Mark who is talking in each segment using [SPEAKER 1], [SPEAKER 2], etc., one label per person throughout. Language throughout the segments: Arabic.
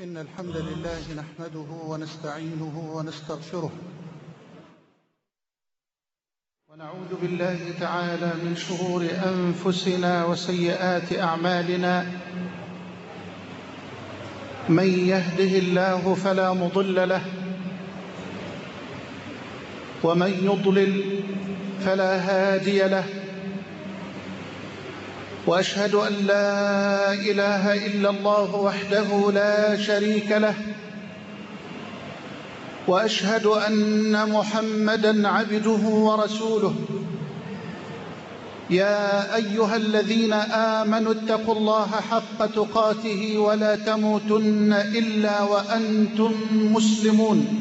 [SPEAKER 1] إن الحمد لله نحمده ونستعينه ونستغفره ونعوذ بالله تعالى من شرور أنفسنا وسيئات أعمالنا. من يهده الله فلا مضل له ومن يضلل فلا هادي له، وأشهد أن لا إله إلا الله وحده لا شريك له، وأشهد أن محمدًا عبده ورسوله. يا أيها الذين آمنوا اتقوا الله حق تقاته ولا تموتن إلا وأنتم مسلمون.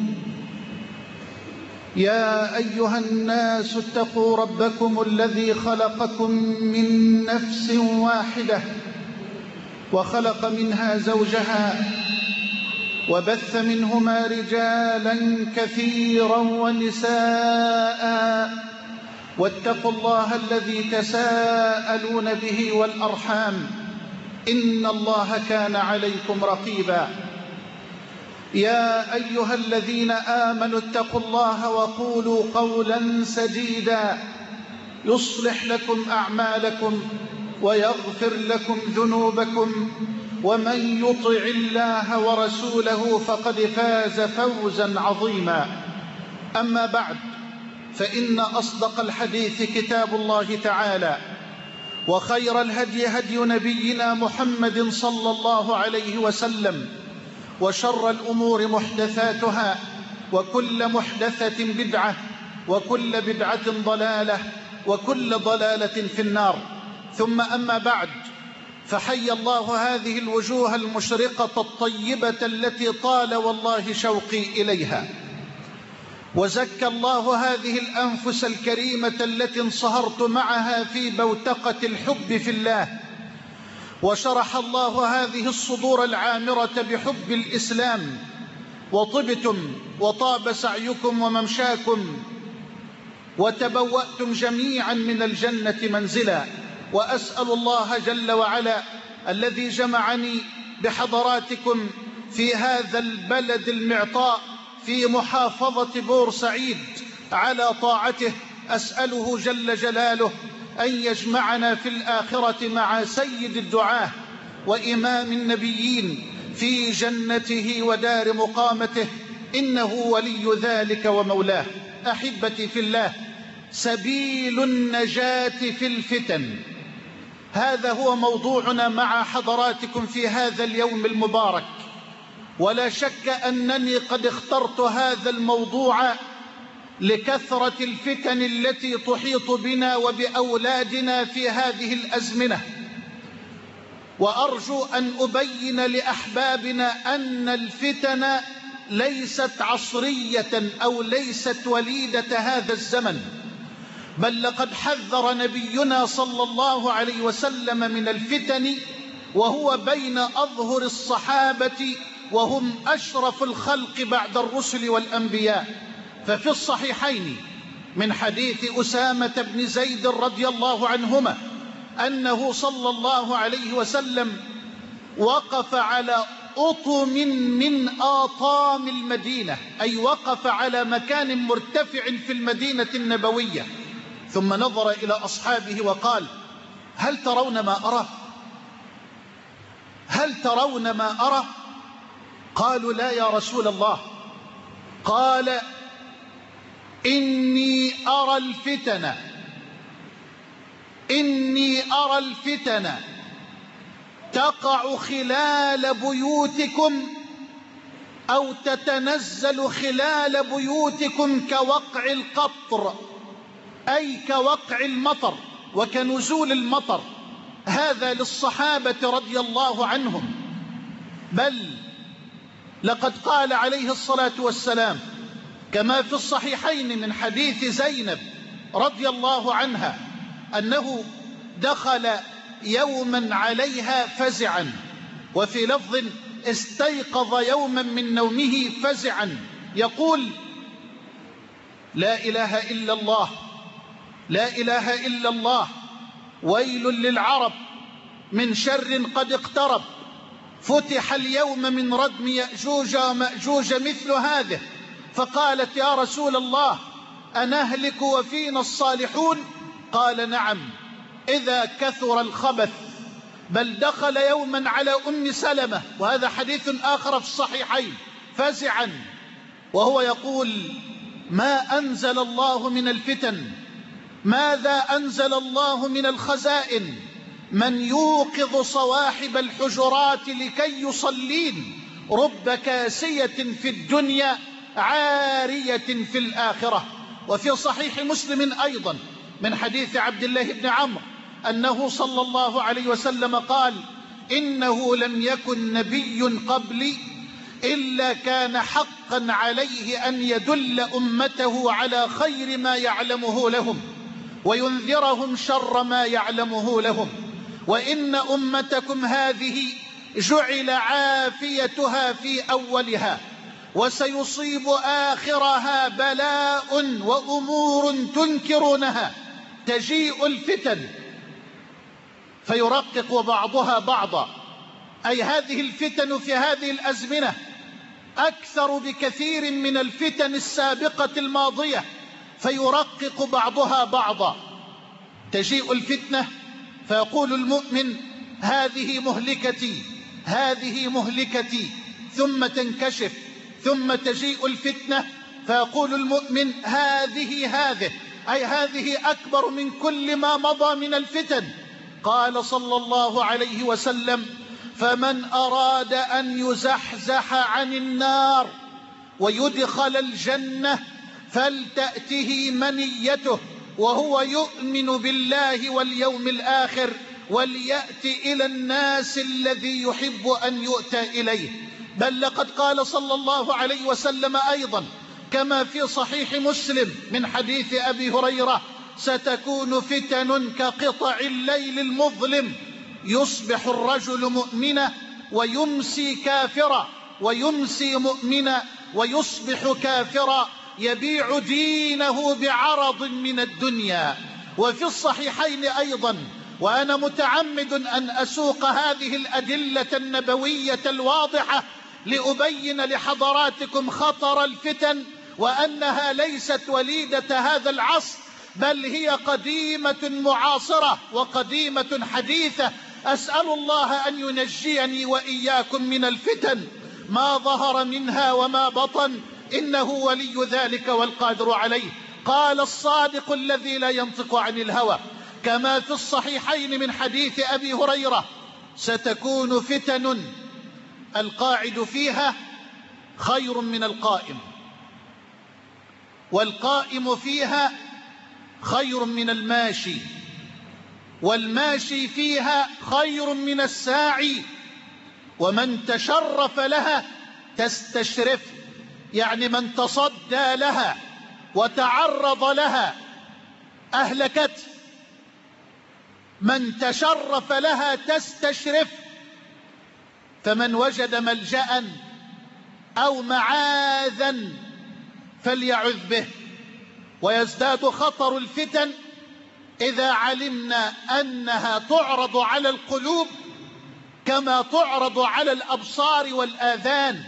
[SPEAKER 1] يا أيها الناس اتقوا ربكم الذي خلقكم من نفس واحدة وخلق منها زوجها وبث منهما رجالا كثيرا ونساء، واتقوا الله الذي تساءلون به والأرحام إن الله كان عليكم رقيبا. يا أيها الذين آمنوا اتقوا الله وقولوا قولا سديدا يصلح لكم أعمالكم ويغفر لكم ذنوبكم، ومن يطع الله ورسوله فقد فاز فوزا عظيما. أما بعد، فإن أصدق الحديث كتاب الله تعالى، وخير الهدي هدي نبينا محمد صلى الله عليه وسلم، وشر الأمور محدثاتها، وكل محدثة بدعة، وكل بدعة ضلالة، وكل ضلالة في النار. ثم أما بعد، فحي الله هذه الوجوه المشرقة الطيبة التي طال والله شوقي إليها، وزكى الله هذه الأنفس الكريمة التي انصهرت معها في بوتقة الحب في الله، وشرح الله هذه الصدور العامرة بحب الإسلام، وطبتم وطاب سعيكم وممشاكم، وتبوأتم جميعا من الجنة منزلا. وأسأل الله جل وعلا الذي جمعني بحضراتكم في هذا البلد المعطاء في محافظة بورسعيد على طاعته، أسأله جل جلاله أن يجمعنا في الآخرة مع سيد الدعاة وإمام النبيين في جنته ودار مقامته، إنه ولي ذلك ومولاه. أحبتي في الله، سبيل النجاة في الفتن، هذا هو موضوعنا مع حضراتكم في هذا اليوم المبارك. ولا شك أنني قد اخترت هذا الموضوع لكثرة الفتن التي تحيط بنا وبأولادنا في هذه الأزمنة، وأرجو أن أبين لأحبابنا أن الفتن ليست عصرية أو ليست وليدة هذا الزمن، بل لقد حذر نبينا صلى الله عليه وسلم من الفتن وهو بين أظهر الصحابة وهم أشرف الخلق بعد الرسل والأنبياء. ففي الصحيحين من حديث أسامة بن زيد رضي الله عنهما أنه صلى الله عليه وسلم وقف على أطم من آطام المدينة، أي وقف على مكان مرتفع في المدينة النبوية، ثم نظر إلى أصحابه وقال: هل ترون ما أرى؟ هل ترون ما أرى؟ قالوا: لا يا رسول الله. قال: إني أرى الفتن تقع خلال بيوتكم أو تتنزل خلال بيوتكم كوقع القطر، أي كوقع المطر وكنزول المطر. هذا للصحابة رضي الله عنهم، بل لقد قال عليه الصلاة والسلام كما في الصحيحين من حديث زينب رضي الله عنها أنه دخل يوما عليها فزعا، وفي لفظ استيقظ يوما من نومه فزعا يقول: لا إله إلا الله، لا إله إلا الله، ويل للعرب من شر قد اقترب. فتح اليوم من ردم يأجوج ومأجوج مثل هذه، فقالت: يا رسول الله أنهلك وفينا الصالحون؟ قال: نعم، إذا كثر الخبث. بل دخل يوما على أم سلمة، وهذا حديث آخر في الصحيحين، فزعا وهو يقول: ما أنزل الله من الفتن، ماذا أنزل الله من الخزائن، من يوقظ صواحب الحجرات لكي يصلين، رب كاسية في الدنيا عارية في الآخرة. وفي صحيح مسلم أيضا من حديث عبد الله بن عمرو أنه صلى الله عليه وسلم قال: إنه لم يكن نبي قبلي إلا كان حقا عليه أن يدل أمته على خير ما يعلمه لهم وينذرهم شر ما يعلمه لهم، وإن أمتكم هذه جعل عافيتها في أولها، وسيصيب آخرها بلاء وأمور تنكرونها، تجيء الفتن فيرقق بعضها بعضا، أي هذه الفتن في هذه الأزمنة أكثر بكثير من الفتن السابقة الماضية، فيرقق بعضها بعضا. تجيء الفتنة فيقول المؤمن: هذه مهلكتي، هذه مهلكتي، ثم تنكشف، ثم تجيء الفتنة فيقول المؤمن: هذه، أي هذه أكبر من كل ما مضى من الفتن. قال صلى الله عليه وسلم: فمن أراد أن يزحزح عن النار ويدخل الجنة فلتأته منيته وهو يؤمن بالله واليوم الآخر، وليأت إلى الناس الذي يحب أن يؤتى إليه. بل لقد قال صلى الله عليه وسلم أيضا كما في صحيح مسلم من حديث أبي هريرة: ستكون فتن كقطع الليل المظلم، يصبح الرجل مؤمنا ويمسي كافرا، ويمسي مؤمنا ويصبح كافرا، يبيع دينه بعرض من الدنيا. وفي الصحيحين أيضا، وأنا متعمد أن أسوق هذه الأدلة النبوية الواضحة لأبين لحضراتكم خطر الفتن، وأنها ليست وليدة هذا العصر، بل هي قديمة معاصرة وقديمة حديثة. أسأل الله أن ينجيني وإياكم من الفتن ما ظهر منها وما بطن، إنه ولي ذلك والقادر عليه. قال الصادق الذي لا ينطق عن الهوى كما في الصحيحين من حديث أبي هريرة: ستكون فتن القاعد فيها خير من القائم، والقائم فيها خير من الماشي، والماشي فيها خير من الساعي، ومن تشرف لها تستشرف، يعني من تصدى لها وتعرض لها أهلكته، من تشرف لها تستشرف. فمن وجد ملجأ أو معاذا فليعذ به. ويزداد خطر الفتن إذا علمنا أنها تعرض على القلوب كما تعرض على الأبصار والآذان.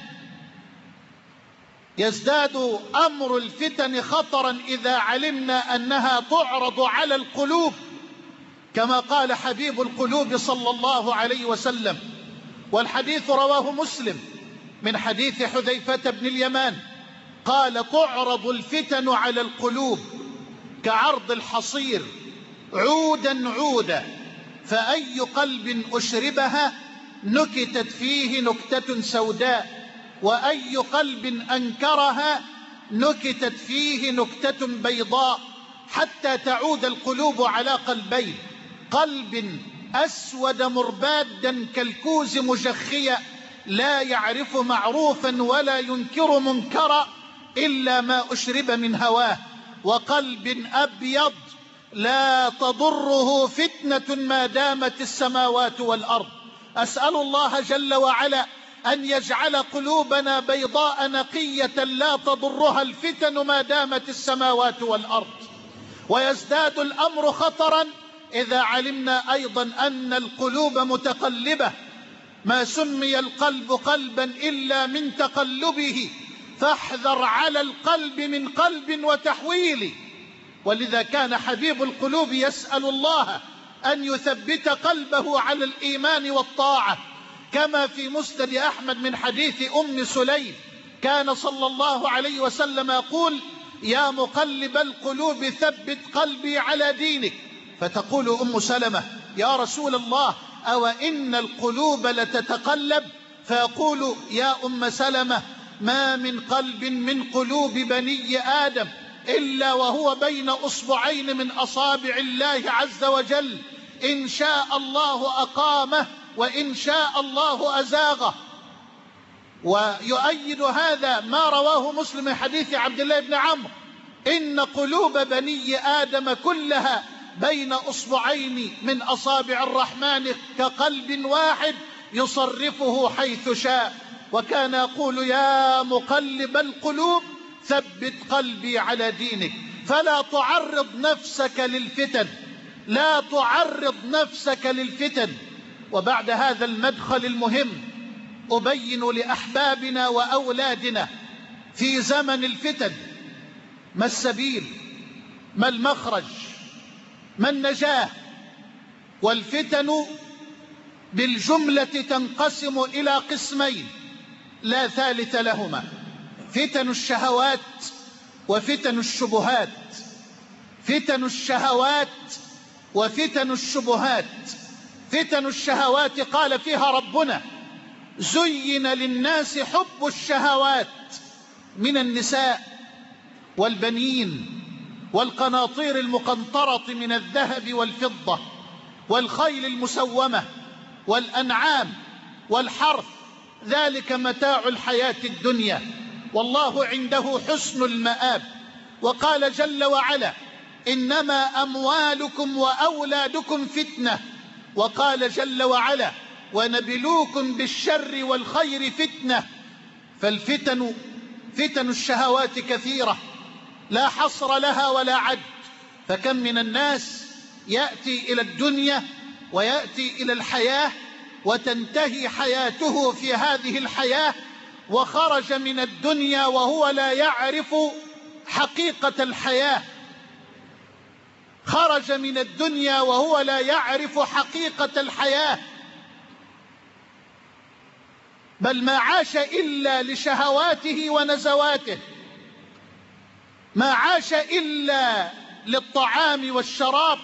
[SPEAKER 1] يزداد أمر الفتن خطرا إذا علمنا أنها تعرض على القلوب، كما قال حبيب القلوب صلى الله عليه وسلم، والحديث رواه مسلم من حديث حذيفة بن اليمان قال: تعرض الفتن على القلوب كعرض الحصير عودا عودا، فأي قلب أشربها نكتت فيه نكتة سوداء، وأي قلب أنكرها نكتت فيه نكتة بيضاء، حتى تعود القلوب على قلبين: قلب أسود مربادا كالكوز مجخيا لا يعرف معروفا ولا ينكر منكرا إلا ما أشرب من هواه، وقلب أبيض لا تضره فتنة ما دامت السماوات والأرض. أسأل الله جل وعلا أن يجعل قلوبنا بيضاء نقية لا تضرها الفتن ما دامت السماوات والأرض. ويزداد الأمر خطرا إذا علمنا أيضا أن القلوب متقلبة، ما سمي القلب قلبا إلا من تقلبه، فاحذر على القلب من قلب وتحويل. ولذا كان حبيب القلوب يسأل الله أن يثبت قلبه على الإيمان والطاعة، كما في مسند أحمد من حديث أم سليم كان صلى الله عليه وسلم يقول: يا مقلب القلوب ثبت قلبي على دينك. فتقول أم سلمة: يا رسول الله، أو إن القلوب لتتقلب؟ فيقول: يا أم سلمة، ما من قلب من قلوب بني آدم إلا وهو بين أصبعين من أصابع الله عز وجل، إن شاء الله أقامه وإن شاء الله أزاغه. ويؤيد هذا ما رواه مسلم من حديث عبد الله بن عمرو: إن قلوب بني آدم كلها بين أصبعين من أصابع الرحمن كقلب واحد يصرفه حيث شاء. وكان يقول: يا مقلب القلوب ثبت قلبي على دينك. فلا تعرض نفسك للفتن، لا تعرض نفسك للفتن. وبعد هذا المدخل المهم أبين لأحبابنا وأولادنا في زمن الفتن ما السبيل، ما المخرج، ما النجاة. والفتن بالجملة تنقسم إلى قسمين لا ثالث لهما: فتن الشهوات وفتن الشبهات. فتن الشهوات وفتن الشبهات. فتن الشهوات قال فيها ربنا: زين للناس حب الشهوات من النساء والبنين والقناطير المقنطرة من الذهب والفضة والخيل المسومة والأنعام والحرث، ذلك متاع الحياة الدنيا والله عنده حسن المآب. وقال جل وعلا: إنما أموالكم وأولادكم فتنة. وقال جل وعلا: ونبلوكم بالشر والخير فتنة. فالفتن، فتن الشهوات كثيرة لا حصر لها ولا عد. فكم من الناس يأتي إلى الدنيا ويأتي إلى الحياة وتنتهي حياته في هذه الحياة، وخرج من الدنيا وهو لا يعرف حقيقة الحياة. خرج من الدنيا وهو لا يعرف حقيقة الحياة، بل ما عاش إلا لشهواته ونزواته، ما عاش إلا للطعام والشراب.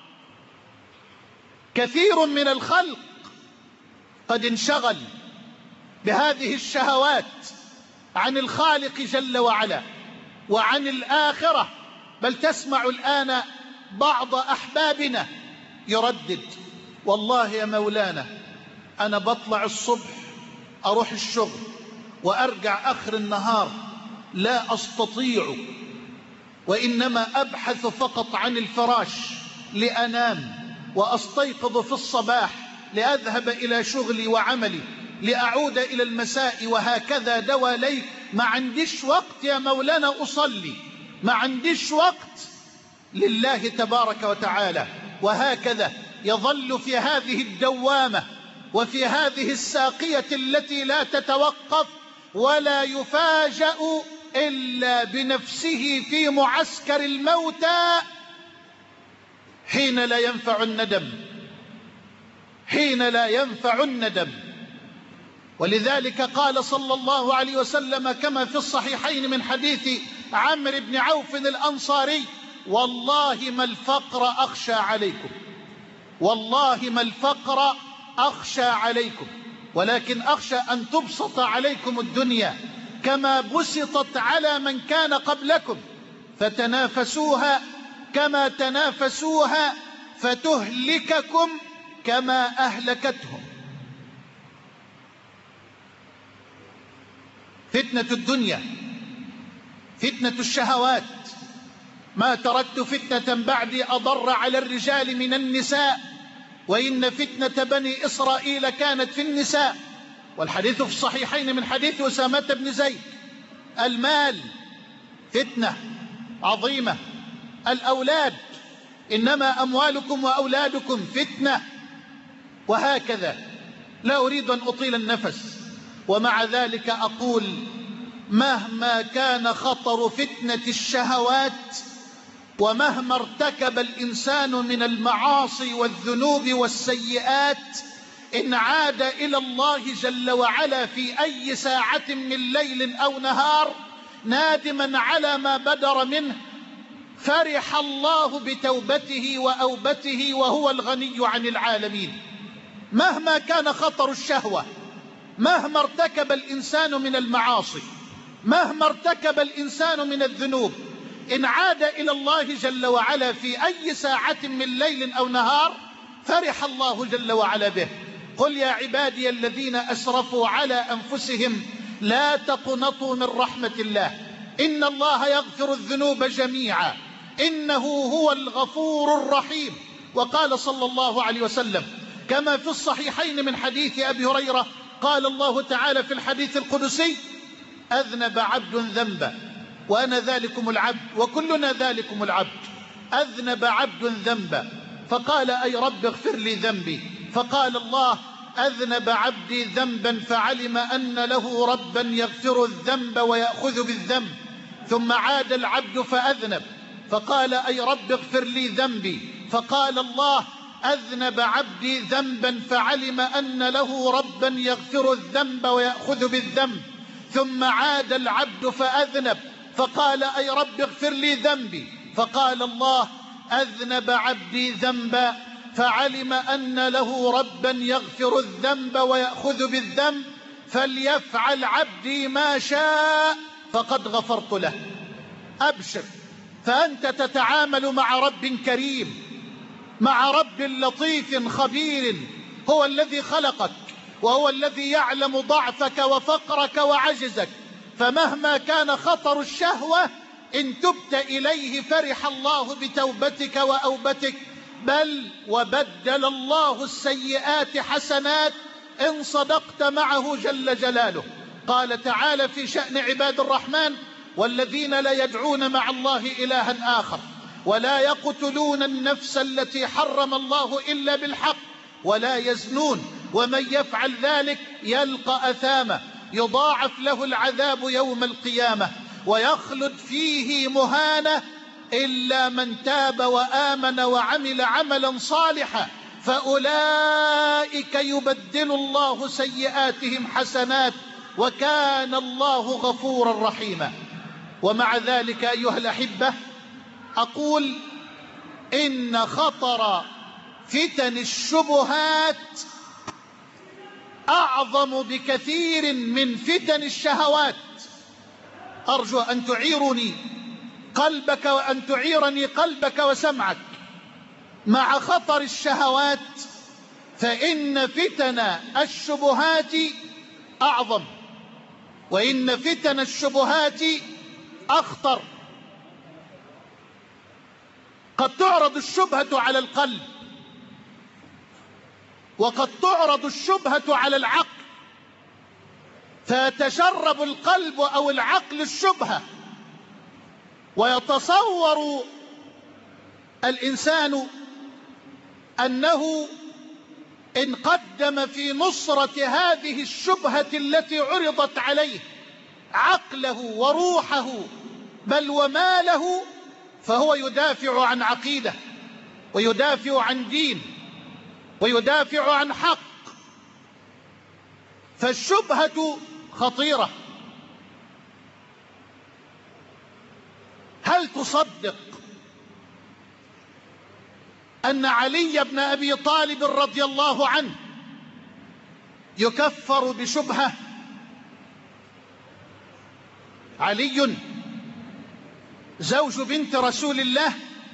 [SPEAKER 1] كثير من الخلق قد انشغل بهذه الشهوات عن الخالق جل وعلا وعن الآخرة. بل تسمع الآن بعض أحبابنا يردد: والله يا مولانا أنا بطلع الصبح أروح الشغل وأرجع آخر النهار لا أستطيع، وإنما أبحث فقط عن الفراش لأنام، وأستيقظ في الصباح لأذهب إلى شغلي وعملي، لأعود إلى المساء، وهكذا دواليك. ما عنديش وقت يا مولانا أصلي، ما عنديش وقت لله تبارك وتعالى. وهكذا يظل في هذه الدوامة وفي هذه الساقية التي لا تتوقف، ولا يفاجأ إلا بنفسه في معسكر الموتى حين لا ينفع الندم، حين لا ينفع الندم. ولذلك قال صلى الله عليه وسلم كما في الصحيحين من حديث عمرو بن عوف الأنصاري: والله ما الفقر أخشى عليكم، والله ما الفقر أخشى عليكم، ولكن أخشى أن تبسط عليكم الدنيا كما بسطت على من كان قبلكم، فتنافسوها كما تنافسوها فتهلككم كما أهلكتهم. فتنة الدنيا، فتنة الشهوات. ما تركت فتنة بعدي أضر على الرجال من النساء، وإن فتنة بني إسرائيل كانت في النساء. والحديث في الصحيحين من حديث أسامة بن زيد: المال فتنة عظيمة، الأولاد إنما أموالكم وأولادكم فتنة. وهكذا لا أريد أن أطيل النفس، ومع ذلك أقول مهما كان خطر فتنة الشهوات، ومهما ارتكب الإنسان من المعاصي والذنوب والسيئات، إن عاد إلى الله جل وعلا في أي ساعة من ليل أو نهار نادما على ما بدر منه، فرح الله بتوبته وأوبته وهو الغني عن العالمين. مهما كان خطر الشهوة، مهما ارتكب الإنسان من المعاصي، مهما ارتكب الإنسان من الذنوب، إن عاد إلى الله جل وعلا في أي ساعة من ليل أو نهار فرح الله جل وعلا به. قل يا عبادي الذين أسرفوا على أنفسهم لا تقنطوا من رحمة الله إن الله يغفر الذنوب جميعا إنه هو الغفور الرحيم. وقال صلى الله عليه وسلم كما في الصحيحين من حديث أبي هريرة قال الله تعالى في الحديث القدسي: أذنب عبد ذنبا وأنا ذلكم العبد وكلنا ذلكم العبد. أذنب عبد ذنبا فقال: أي رب اغفر لي ذنبي. فقال الله: أذنب عبدي ذنبا فعلم أن له ربا يغفر الذنب ويأخذ بالذنب. ثم عاد العبد فأذنب فقال: أي رب اغفر لي ذنبي. فقال الله: أذنب عبدي ذنبا فعلم أن له ربا يغفر الذنب ويأخذ بالذنب. ثم عاد العبد فأذنب فقال: أي رب اغفر لي ذنبي. فقال الله: أذنب عبدي ذنبا فعلم أن له ربا يغفر الذنب ويأخذ بالذنب، فليفعل عبدي ما شاء فقد غفرت له. أبشر، فأنت تتعامل مع رب كريم، مع رب لطيف خبير، هو الذي خلقك وهو الذي يعلم ضعفك وفقرك وعجزك. فمهما كان خطر الشهوة إن تبت إليه فرح الله بتوبتك وأوبتك، بل وبدل الله السيئات حسنات إن صدقت معه جل جلاله. قال تعالى في شأن عباد الرحمن: والذين لا يدعون مع الله إلها آخر ولا يقتلون النفس التي حرم الله إلا بالحق ولا يزنون ومن يفعل ذلك يلقى أثاما يضاعف له العذاب يوم القيامة ويخلد فيه مهانة إلا من تاب وآمن وعمل عملا صالحا فأولئك يبدل الله سيئاتهم حسنات وكان الله غفورا رحيما. ومع ذلك أيها الأحبة أقول إن خطر فتن الشبهات أعظم بكثير من فتن الشهوات. أرجو أن تعيرني قلبك وأن تعيرني قلبك وسمعك مع خطر الشهوات، فإن فتن الشبهات أعظم، وإن فتن الشبهات أخطر. قد تعرض الشبهة على القلب، وقد تعرض الشبهة على العقل، فيتشرب القلب أو العقل الشبهة، ويتصور الإنسان أنه إن قدم في نصرة هذه الشبهة التي عرضت عليه عقله وروحه بل وماله فهو يدافع عن عقيدة ويدافع عن دين ويدافع عن حق. فالشبهة خطيرة. هل تصدق أن علي بن أبي طالب رضي الله عنه يكفر بشبهة؟ علي زوج بنت رسول الله،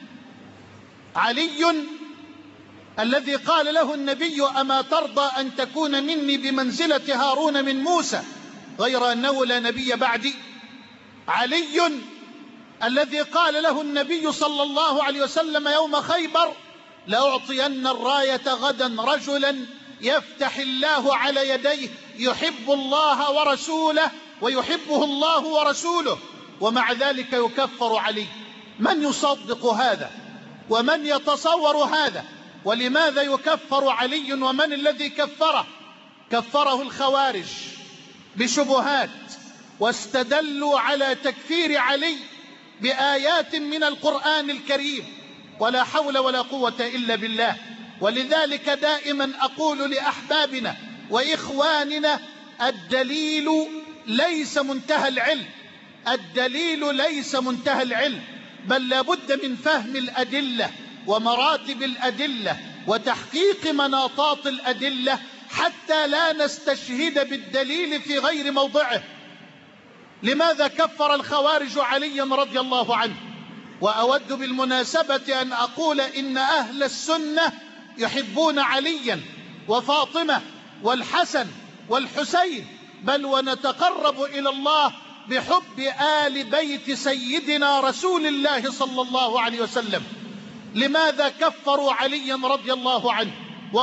[SPEAKER 1] علي الذي قال له النبي: أما ترضى أن تكون مني بمنزلة هارون من موسى غير أنه لا نبي بعدي. علي الذي قال له النبي صلى الله عليه وسلم يوم خيبر: لأعطين الراية غدا رجلا يفتح الله على يديه يحب الله ورسوله ويحبه الله ورسوله. ومع ذلك يكفر علي. من يصدق هذا ومن يتصور هذا؟ ولماذا يكفر علي ومن الذي كفره؟ كفره الخوارج بشبهات، واستدلوا على تكفير علي بآيات من القرآن الكريم، ولا حول ولا قوة إلا بالله. ولذلك دائما أقول لأحبابنا وإخواننا: الدليل ليس منتهى العلم، الدليل ليس منتهى العلم، بل لابد من فهم الأدلة ومراتب الأدلة وتحقيق مناطات الأدلة حتى لا نستشهد بالدليل في غير موضعه. لماذا كفر الخوارج عليا رضي الله عنه؟ وأود بالمناسبة أن أقول إن أهل السنة يحبون عليا وفاطمة والحسن والحسين، بل ونتقرب إلى الله بحب آل بيت سيدنا رسول الله صلى الله عليه وسلم. لماذا كفروا عليا رضي الله عنه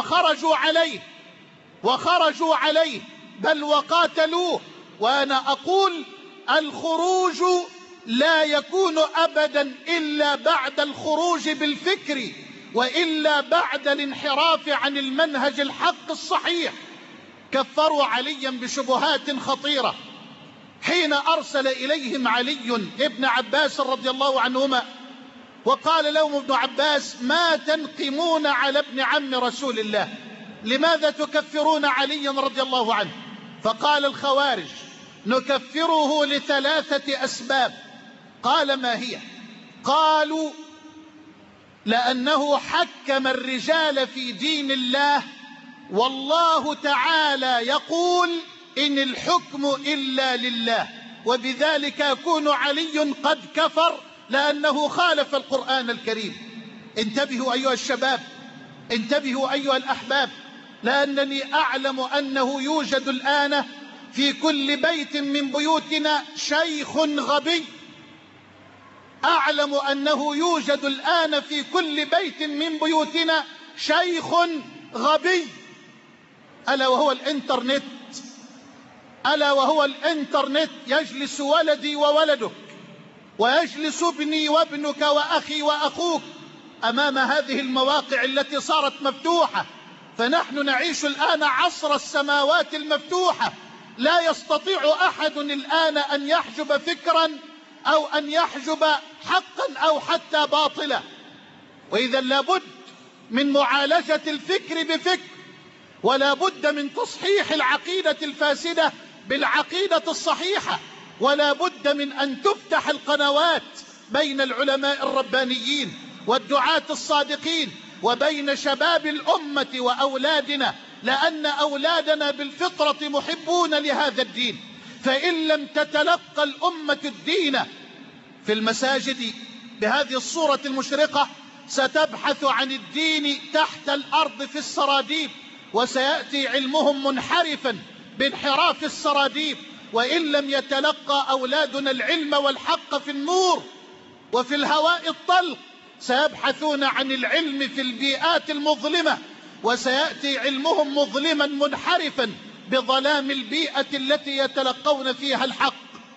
[SPEAKER 1] وخرجوا عليه بل وقاتلوه؟ وأنا أقول: الخروج لا يكون أبدا إلا بعد الخروج بالفكر، وإلا بعد الانحراف عن المنهج الحق الصحيح. كفروا عليا بشبهات خطيرة حين أرسل إليهم علي ابن عباس رضي الله عنهما وقال لهم ابن عباس: ما تنقمون على ابن عم رسول الله؟ لماذا تكفرون عليا رضي الله عنه؟ فقال الخوارج: نكفره لثلاثة أسباب. قال: ما هي؟ قالوا: لأنه حكم الرجال في دين الله، والله تعالى يقول: إن الحكم إلا لله، وبذلك يكون علي قد كفر لأنه خالف القرآن الكريم. انتبهوا أيها الشباب، انتبهوا أيها الأحباب، لأنني أعلم أنه يوجد الآن في كل بيت من بيوتنا شيخ غبي. أعلم أنه يوجد الآن في كل بيت من بيوتنا شيخ غبي، ألا وهو الإنترنت، ألا وهو الإنترنت. يجلس ولدي وولدك، ويجلس ابني وابنك وأخي وأخوك أمام هذه المواقع التي صارت مفتوحة. فنحن نعيش الآن عصر السماوات المفتوحة، لا يستطيع أحد الآن أن يحجب فكرا أو أن يحجب حقا أو حتى باطلا. وإذا لابد من معالجة الفكر بفكر، ولا بد من تصحيح العقيدة الفاسدة بالعقيدة الصحيحة، ولا بد من أن تفتح القنوات بين العلماء الربانيين والدعاة الصادقين وبين شباب الأمة وأولادنا، لأن أولادنا بالفطرة محبون لهذا الدين. فإن لم تتلقى الأمة الدين في المساجد بهذه الصورة المشرقة، ستبحث عن الدين تحت الأرض في السراديب، وسيأتي علمهم منحرفا بانحراف السراديب. وإن لم يتلقى أولادنا العلم والحق في النور وفي الهواء الطلق، سيبحثون عن العلم في البيئات المظلمة، وسيأتي علمهم مظلما منحرفا بظلام البيئة التي يتلقون فيها الحق.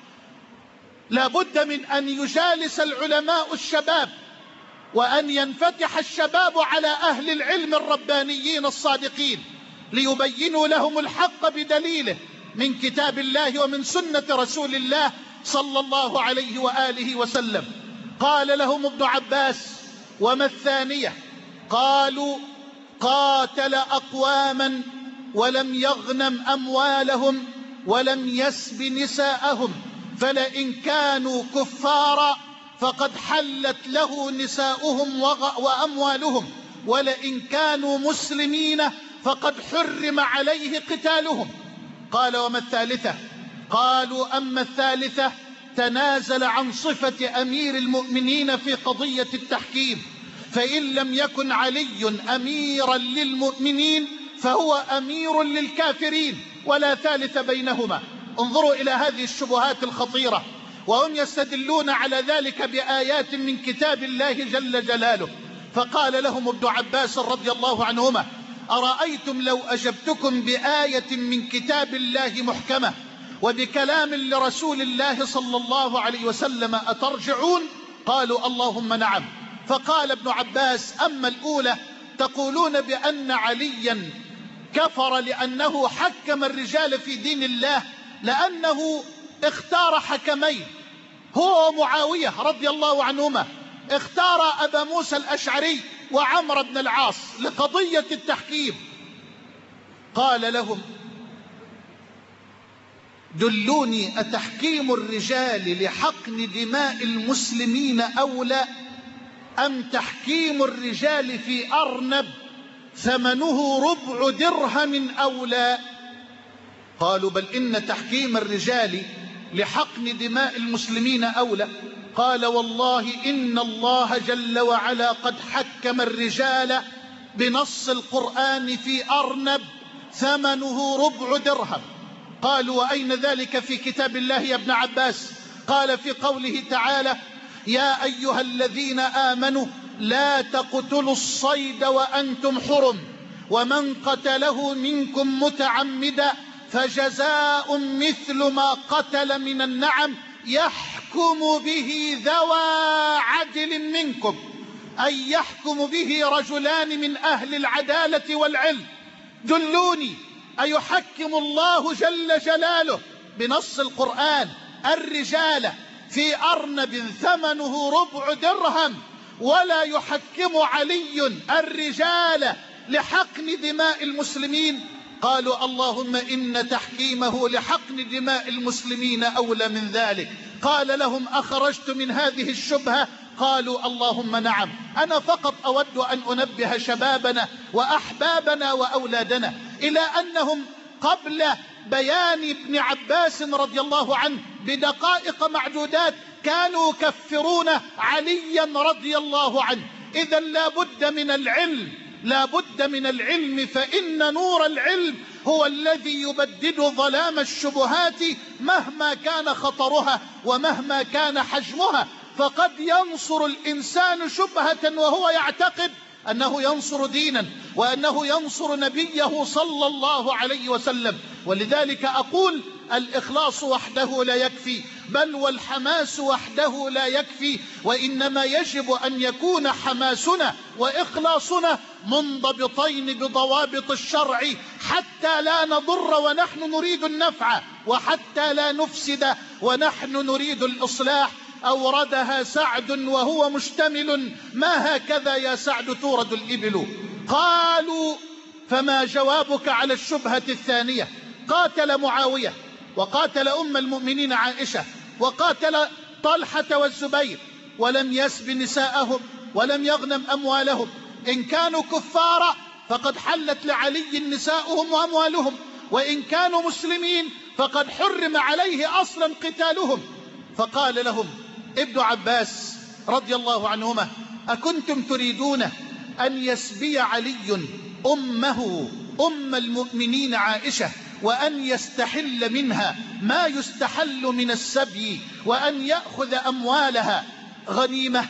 [SPEAKER 1] لا بد من أن يجالس العلماء الشباب، وأن ينفتح الشباب على أهل العلم الربانيين الصادقين ليبينوا لهم الحق بدليله من كتاب الله ومن سنة رسول الله صلى الله عليه وآله وسلم. قال لهم ابن عباس: وما الثانية؟ قالوا: قاتل أقواما ولم يغنم أموالهم ولم يسب نساءهم، فلئن كانوا كفارا فقد حلت له نساؤهم وأموالهم، ولئن كانوا مسلمين فقد حرم عليه قتالهم. قال: وما الثالثة؟ قالوا: أما الثالثة تنازل عن صفة أمير المؤمنين في قضية التحكيم، فإن لم يكن علي أميرا للمؤمنين فهو أمير للكافرين، ولا ثالث بينهما. انظروا إلى هذه الشبهات الخطيرة، وهم يستدلون على ذلك بآيات من كتاب الله جل جلاله. فقال لهم ابن عباس رضي الله عنهما: أرأيتم لو أجبتكم بآية من كتاب الله محكمة وبكلام لرسول الله صلى الله عليه وسلم أترجعون؟ قالوا: اللهم نعم. فقال ابن عباس: أما الأولى تقولون بأن عليا كفر لأنه حكم الرجال في دين الله، لأنه اختار حكمين، هو ومعاوية رضي الله عنهما، اختار أبا موسى الأشعري وعمرو بن العاص لقضية التحكيم. قال لهم: دلوني، أتحكيم الرجال لحقن دماء المسلمين أولى أم تحكيم الرجال في أرنب ثمنه ربع درهم أولى؟ قالوا: بل إن تحكيم الرجال لحقن دماء المسلمين أولى. قال: والله إن الله جل وعلا قد حكم الرجال بنص القرآن في أرنب ثمنه ربع درهم. قالوا: وأين ذلك في كتاب الله يا ابن عباس؟ قال: في قوله تعالى: يا أيها الذين آمنوا لا تقتلوا الصيد وأنتم حرم ومن قتله منكم متعمدا فجزاء مثل ما قتل من النعم يحكم به ذوى عدل منكم، أي يحكم به رجلان من أهل العدالة والعلم. دلوني، أيحكم الله جل جلاله بنص القرآن الرجال في أرنب ثمنه ربع درهم، ولا يحكم علي الرجال لحقن دماء المسلمين؟ قالوا: اللهم إن تحكيمه لحقن دماء المسلمين أولى من ذلك. قال لهم: أخرجت من هذه الشبهة؟ قالوا: اللهم نعم. أنا فقط أود أن أنبه شبابنا وأحبابنا وأولادنا إلى أنهم قبل بيان ابن عباس رضي الله عنه بدقائق معدودات كانوا يكفرون عليا رضي الله عنه. إذا لا بد من العلم، لا بد من العلم، فإن نور العلم هو الذي يبدد ظلام الشبهات مهما كان خطرها ومهما كان حجمها. فقد ينصر الإنسان شبهة وهو يعتقد أنه ينصر دينا وأنه ينصر نبيه صلى الله عليه وسلم. ولذلك أقول: الإخلاص وحده لا يكفي، بل والحماس وحده لا يكفي، وإنما يجب أن يكون حماسنا وإخلاصنا منضبطين بضوابط الشرع حتى لا نضر ونحن نريد النفع، وحتى لا نفسد ونحن نريد الإصلاح. أوردها سعد وهو مشتمل: ما هكذا يا سعد تورد الإبل. قالوا: فما جوابك على الشبهة الثانية؟ قاتل معاوية وقاتل أم المؤمنين عائشة وقاتل طلحة والزبير ولم يسب نساءهم ولم يغنم أموالهم. إن كانوا كفارا فقد حلت لعلي نساؤهم وأموالهم، وإن كانوا مسلمين فقد حرم عليه أصلا قتالهم. فقال لهم ابن عباس رضي الله عنهما: أكنتم تريدون أن يسبي علي أمه أم المؤمنين عائشة وأن يستحل منها ما يستحل من السبي وأن يأخذ أموالها غنيمة؟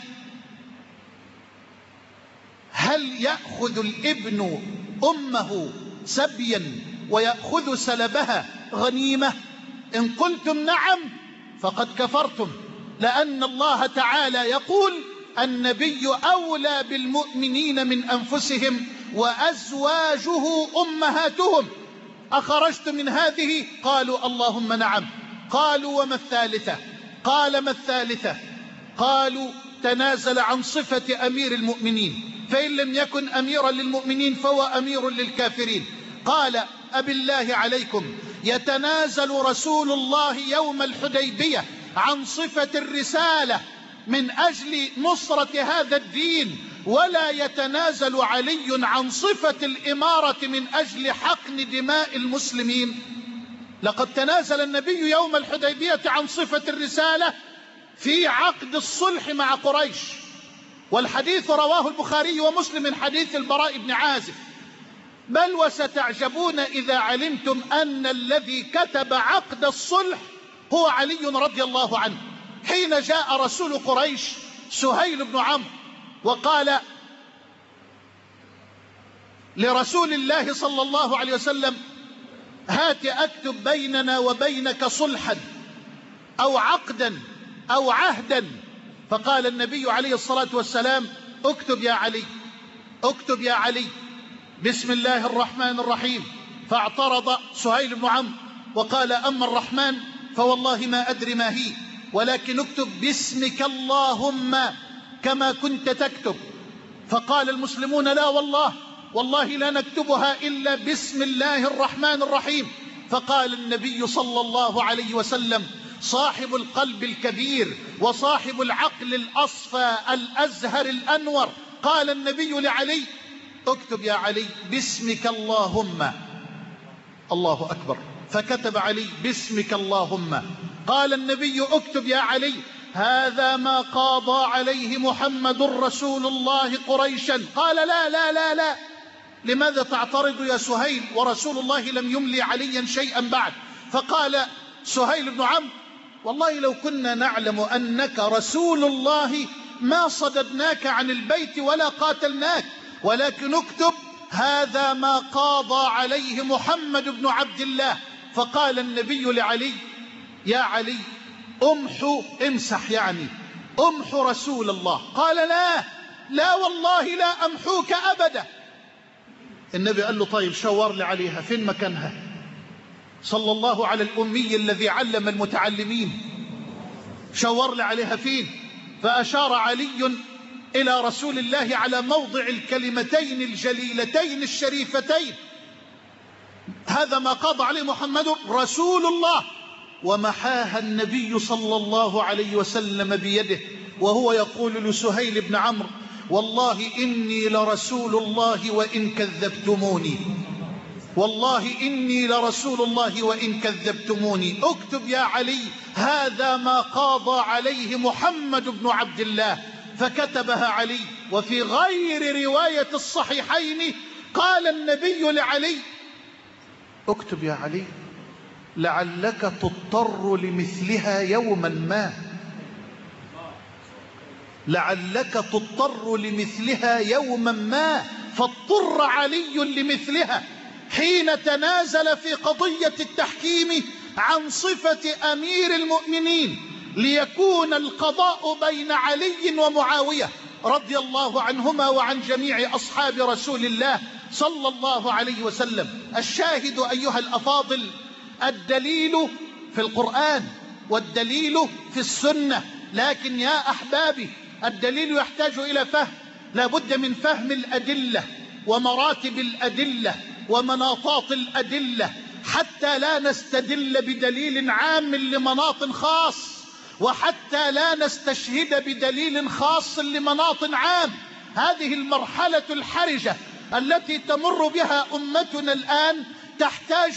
[SPEAKER 1] هل يأخذ الابن أمه سبيا ويأخذ سلبها غنيمة؟ إن قلتم نعم فقد كفرتم، لأن الله تعالى يقول: النبي أولى بالمؤمنين من أنفسهم وأزواجه أمهاتهم. أخرجت من هذه؟ قالوا: اللهم نعم. قالوا: وما الثالثة؟ قال: ما الثالثة؟ قالوا: تنازل عن صفة أمير المؤمنين، فإن لم يكن أميرا للمؤمنين فهو أمير للكافرين. قال: أبالله عليكم يتنازل رسول الله يوم الحديبية عن صفة الرسالة من أجل نصرة هذا الدين، ولا يتنازل علي عن صفة الإمارة من أجل حقن دماء المسلمين؟ لقد تنازل النبي يوم الحديبية عن صفة الرسالة في عقد الصلح مع قريش، والحديث رواه البخاري ومسلم من حديث البراء بن عازب. بل وستعجبون إذا علمتم أن الذي كتب عقد الصلح هو علي رضي الله عنه. حين جاء رسول قريش سهيل بن عمرو وقال لرسول الله صلى الله عليه وسلم: هات أكتب بيننا وبينك صلحا أو عقدا أو عهدا. فقال النبي عليه الصلاة والسلام: اكتب يا علي، اكتب يا علي. بسم الله الرحمن الرحيم. فاعترض سهيل بن عمرو وقال: أما الرحمن فوالله ما أدري ما هي، ولكن اكتب باسمك اللهم كما كنت تكتب. فقال المسلمون: لا والله لا نكتبها إلا بسم الله الرحمن الرحيم. فقال النبي صلى الله عليه وسلم: صاحب القلب الكبير وصاحب العقل الأصفى الأزهر الأنور، قال النبي لعلي: اكتب يا علي باسمك اللهم. الله أكبر. فكتب علي: باسمك اللهم. قال النبي: اكتب يا علي: هذا ما قاضى عليه محمد رسول الله قريشا. قال: لا لا لا لا، لماذا تعترض يا سهيل ورسول الله لم يملي عليا شيئا بعد؟ فقال سهيل بن عمرو: والله لو كنا نعلم أنك رسول الله ما صددناك عن البيت ولا قاتلناك، ولكن اكتب: هذا ما قاضى عليه محمد بن عبد الله. فقال النبي لعلي: يا علي امسح يعني امحو رسول الله. قال: لا لا والله لا أمحوك أبدا. النبي قال له: طيب شاور لي عليها، فين مكانها؟ صلى الله على الأمي الذي علم المتعلمين، شاور لي عليها فين؟ فأشار علي إلى رسول الله على موضع الكلمتين الجليلتين الشريفتين: هذا ما قضى عليه محمد رسول الله. ومحاها النبي صلى الله عليه وسلم بيده وهو يقول لسهيل بن عمرو: والله إني لرسول الله وإن كذبتموني، والله إني لرسول الله وإن كذبتموني. اكتب يا علي: هذا ما قاضى عليه محمد بن عبد الله. فكتبها علي. وفي غير رواية الصحيحين قال النبي لعلي: اكتب يا علي: لعلك تضطر لمثلها يوما ما، لعلك تضطر لمثلها يوما ما. فاضطر علي لمثلها حين تنازل في قضية التحكيم عن صفة أمير المؤمنين ليكون القضاء بين علي ومعاوية رضي الله عنهما وعن جميع أصحاب رسول الله صلى الله عليه وسلم. الشاهد أيها الأفاضل: الدليل في القرآن والدليل في السنة، لكن يا أحبابي الدليل يحتاج إلى فهم، لا بد من فهم الأدلة ومراتب الأدلة ومناطات الأدلة، حتى لا نستدل بدليل عام لمناط خاص، وحتى لا نستشهد بدليل خاص لمناط عام. هذه المرحلة الحرجة التي تمر بها أمتنا الآن تحتاج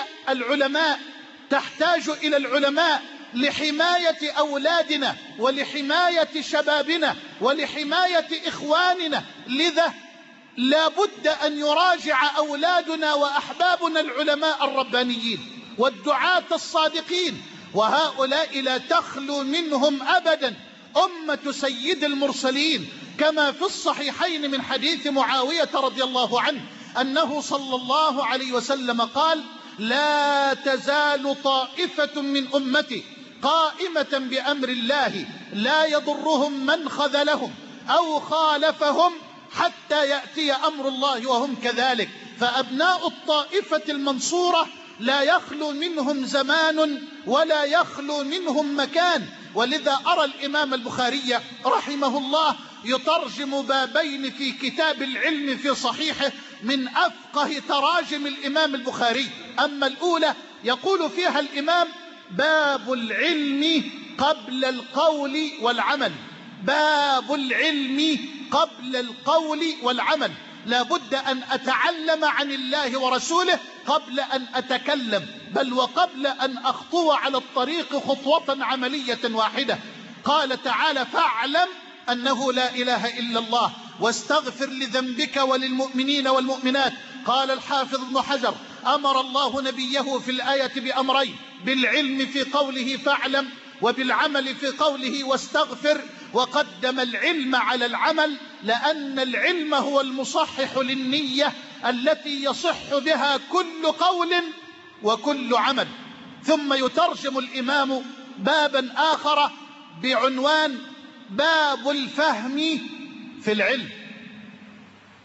[SPEAKER 1] إلى العلماء لحماية أولادنا ولحماية شبابنا ولحماية إخواننا. لذا لا بد أن يراجع أولادنا وأحبابنا العلماء الربانيين والدعاة الصادقين، وهؤلاء لا تخلو منهم أبدا أمة سيد المرسلين، كما في الصحيحين من حديث معاوية رضي الله عنه أنه صلى الله عليه وسلم قال: لا تزال طائفة من أمتي قائمة بأمر الله لا يضرهم من خذلهم أو خالفهم حتى يأتي أمر الله وهم كذلك. فأبناء الطائفة المنصورة لا يخلو منهم زمان ولا يخلو منهم مكان. ولذا أرى الإمام البخاري رحمه الله يترجم بابين في كتاب العلم في صحيحه من أفقه تراجم الإمام البخاري. أما الأولى يقول فيها الإمام: باب العلم قبل القول والعمل، باب العلم قبل القول والعمل. لا بد أن أتعلم عن الله ورسوله قبل أن أتكلم، بل وقبل أن أخطو على الطريق خطوة عملية واحدة. قال تعالى: فاعلم أنه لا إله إلا الله واستغفر لذنبك وللمؤمنين والمؤمنات. قال الحافظ ابن حجر: أمر الله نبيه في الآية بأمرين: بالعلم في قوله فاعلم، وبالعمل في قوله واستغفر. وقدم العلم على العمل لأن العلم هو المصحح للنية التي يصح بها كل قول وكل عمل. ثم يترجم الإمام بابا آخر بعنوان: باب الفهم في العلم.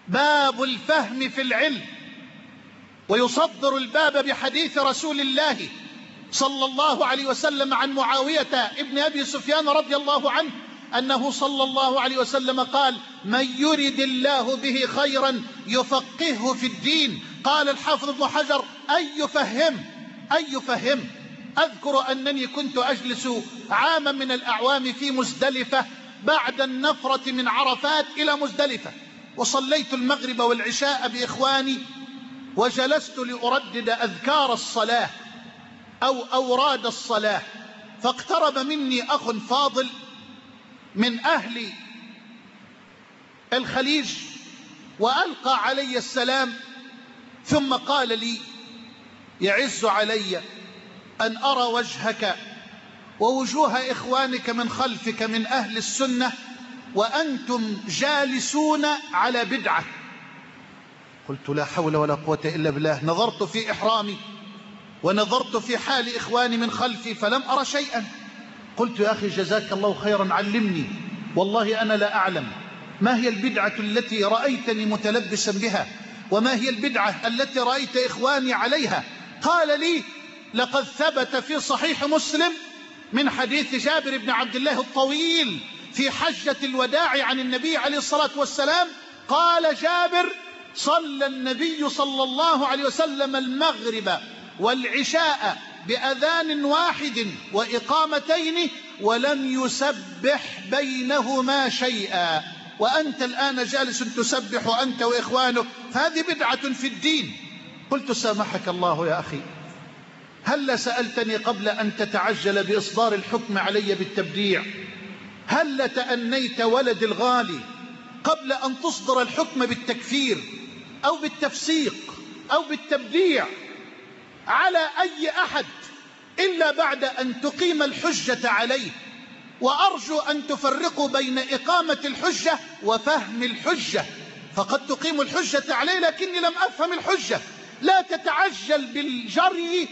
[SPEAKER 1] باب الفهم في العلم، ويصدر الباب بحديث رسول الله صلى الله عليه وسلم عن معاوية ابن أبي سفيان رضي الله عنه أنه صلى الله عليه وسلم قال: من يرد الله به خيرا يفقهه في الدين. قال الحافظ ابن حجر: أي يفهم. أذكر أنني كنت أجلس عاما من الأعوام في مزدلفة بعد النفرة من عرفات إلى مزدلفة، وصليت المغرب والعشاء بإخواني، وجلست لأردد أذكار الصلاة أو أوراد الصلاة، فاقترب مني أخ فاضل من أهل الخليج وألقى علي السلام، ثم قال لي: يعز علي أن أرى وجهك ووجوه إخوانك من خلفك من أهل السنة وأنتم جالسون على بدعة. قلت: لا حول ولا قوة إلا بالله. نظرت في إحرامي ونظرت في حال إخواني من خلفي فلم أرى شيئا. قلت: يا أخي جزاك الله خيرا، علمني، والله أنا لا أعلم ما هي البدعة التي رأيتني متلبسا بها، وما هي البدعة التي رأيت إخواني عليها. قال لي: لقد ثبت في صحيح مسلم من حديث جابر بن عبد الله الطويل في حجة الوداع عن النبي عليه الصلاة والسلام، قال جابر: صلى النبي صلى الله عليه وسلم المغرب والعشاء بأذان واحد وإقامتين ولم يسبح بينهما شيئا، وأنت الآن جالس تسبح أنت وإخوانك، فهذه بدعة في الدين. قلت: سامحك الله يا أخي، هل سألتني قبل أن تتعجل بإصدار الحكم علي بالتبديع؟ هل تأنيت ولد الغالي قبل أن تصدر الحكم بالتكفير أو بالتفسيق أو بالتبديع على أي أحد إلا بعد أن تقيم الحجة عليه؟ وأرجو أن تفرقوا بين إقامة الحجة وفهم الحجة، فقد تقيم الحجة عليه لكني لم أفهم الحجة. لا تتعجل بالجري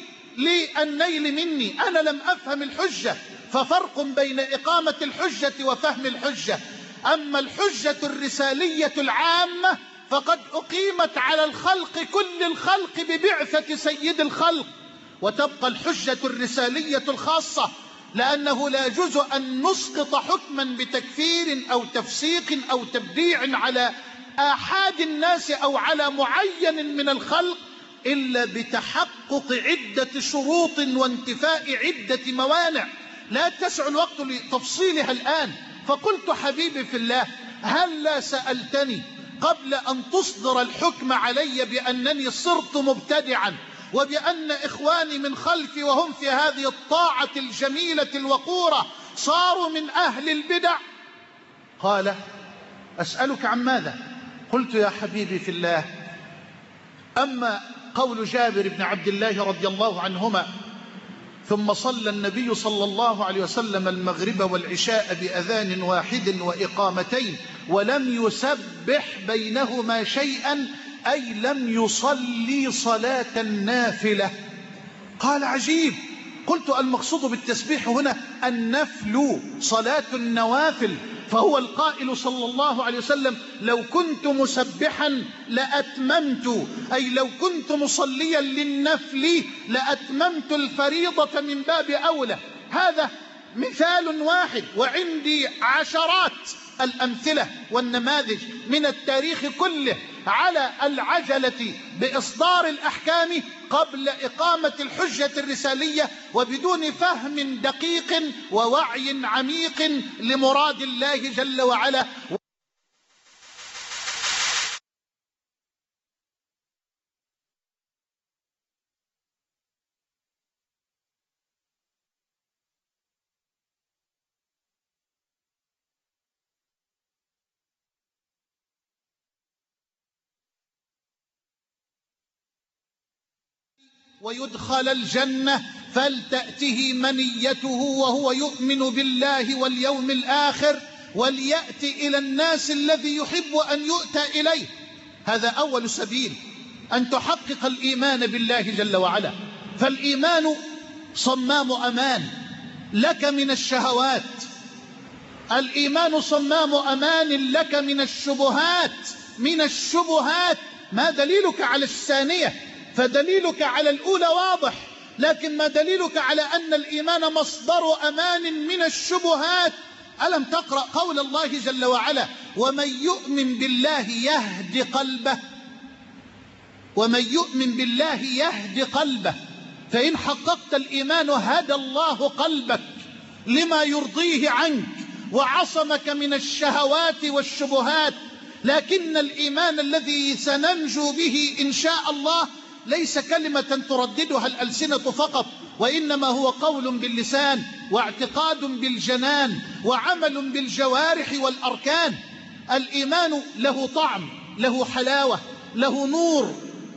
[SPEAKER 1] للنيل مني، أنا لم أفهم الحجة، ففرق بين إقامة الحجة وفهم الحجة. أما الحجة الرسالية العامة فقد أقيمت على الخلق كل الخلق ببعثة سيد الخلق، وتبقى الحجة الرسالية الخاصة، لأنه لا يجوز أن نسقط حكما بتكفير أو تفسيق أو تبديع على آحاد الناس أو على معين من الخلق إلا بتحقق عدة شروط وانتفاء عدة موانع لا تسع الوقت لتفصيلها الآن. فقلت: حبيبي في الله، هل لا سألتني قبل أن تصدر الحكم علي بأنني صرت مبتدعا وبأن إخواني من خلفي وهم في هذه الطاعة الجميلة الوقورة صاروا من أهل البدع؟ قال: أسألك عن ماذا؟ قلت: يا حبيبي في الله، أما قول جابر بن عبد الله رضي الله عنهما: ثم صلى النبي صلى الله عليه وسلم المغرب والعشاء بأذان واحد وإقامتين ولم يسبح بينهما شيئا، أي لم يصلي صلاة نافلة. قال: عجيب. قلت: المقصود بالتسبيح هنا النفل، صلاة النوافل، فهو القائل صلى الله عليه وسلم: لو كنت مسبحا لأتممت، أي لو كنت مصليا للنفل لأتممت الفريضة من باب أولى. هذا مثال واحد، وعندي عشرات الأمثلة والنماذج من التاريخ كله على العجلة بإصدار الأحكام قبل إقامة الحجة الرسالية وبدون فهم دقيق ووعي عميق لمراد الله جل وعلا. ويدخل الجنة فلتأته منيته وهو يؤمن بالله واليوم الآخر وليأتي إلى الناس الذي يحب أن يؤتى إليه. هذا أول سبيل أن تحقق الإيمان بالله جل وعلا. فالإيمان صمام أمان لك من الشهوات، الإيمان صمام أمان لك من الشبهات، من الشبهات. ما دليلك على الثانية؟ فدليلك على الأولى واضح، لكن ما دليلك على أن الإيمان مصدر أمان من الشبهات؟ ألم تقرأ قول الله جل وعلا: ومن يؤمن بالله يهد قلبه؟ ومن يؤمن بالله يهد قلبه. فإن حققت الإيمان هدى الله قلبك لما يرضيه عنك وعصمك من الشهوات والشبهات. لكن الإيمان الذي سننجو به إن شاء الله ليس كلمة ترددها الألسنة فقط، وإنما هو قول باللسان واعتقاد بالجنان وعمل بالجوارح والأركان. الإيمان له طعم، له حلاوة، له نور،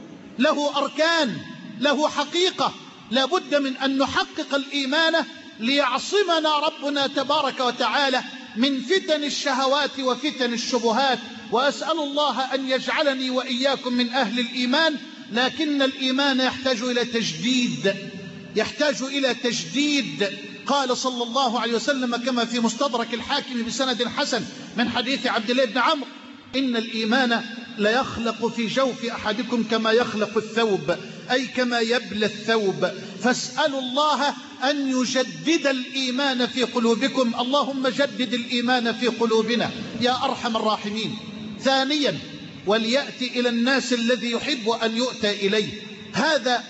[SPEAKER 1] له أركان، له حقيقة. لا بد من أن نحقق الإيمان ليعصمنا ربنا تبارك وتعالى من فتن الشهوات وفتن الشبهات. وأسأل الله أن يجعلني وإياكم من أهل الإيمان. لكن الإيمان يحتاج إلى تجديد، يحتاج إلى تجديد. قال صلى الله عليه وسلم كما في مستدرك الحاكم بسند حسن من حديث عبد الله بن عمرو: إن الإيمان ليخلق في جوف أحدكم كما يخلق الثوب، أي كما يبلى الثوب. فاسألوا الله أن يجدد الإيمان في قلوبكم. اللهم جدد الإيمان في قلوبنا يا أرحم الراحمين. ثانيا: وليأتي إلى الناس الذي يحب أن يؤتى إليه. هذا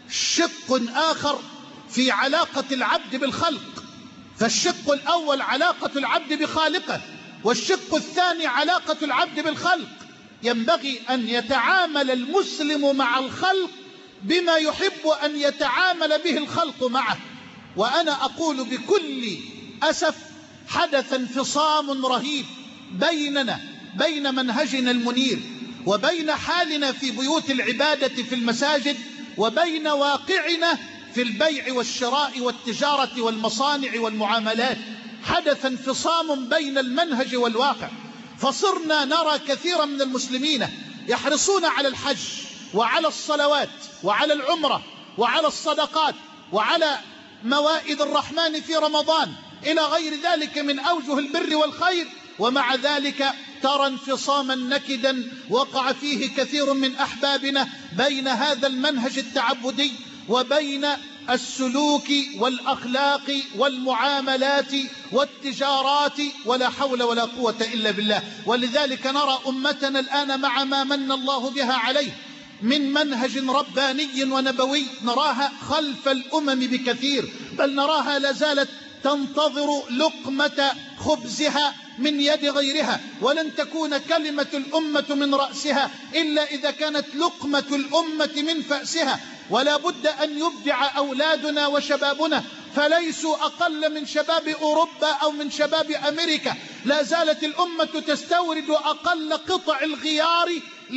[SPEAKER 1] شق آخر في علاقة العبد بالخلق. فالشق الأول علاقة العبد بخالقه، والشق الثاني علاقة العبد بالخلق. ينبغي أن يتعامل المسلم مع الخلق بما يحب أن يتعامل به الخلق معه. وأنا أقول بكل أسف: حدث انفصام رهيب بيننا، بين منهجنا المنير، وبين حالنا في بيوت العبادة في المساجد، وبين واقعنا في البيع والشراء والتجارة والمصانع والمعاملات. حدث انفصام بين المنهج والواقع، فصرنا نرى كثيرا من المسلمين يحرصون على الحج وعلى الصلوات وعلى العمرة وعلى الصدقات وعلى موائد الرحمن في رمضان إلى غير ذلك من أوجه البر والخير، ومع ذلك ترى انفصاما نكدا وقع فيه كثير من أحبابنا بين هذا المنهج التعبدي وبين السلوك والأخلاق والمعاملات والتجارات، ولا حول ولا قوة إلا بالله. ولذلك نرى أمتنا الآن مع ما من الله بها عليه من منهج رباني ونبوي، نراها خلف الأمم بكثير، بل نراها لازالت تنتظر لقمة خبزها من يد غيرها. ولن تكون كلمة الأمة من رأسها إلا إذا كانت لقمة الأمة من فأسها. ولا بد أن يبدع أولادنا وشبابنا، فليسوا أقل من شباب أوروبا أو من شباب أمريكا. لا زالت الأمة تستورد أقل قطع الغيار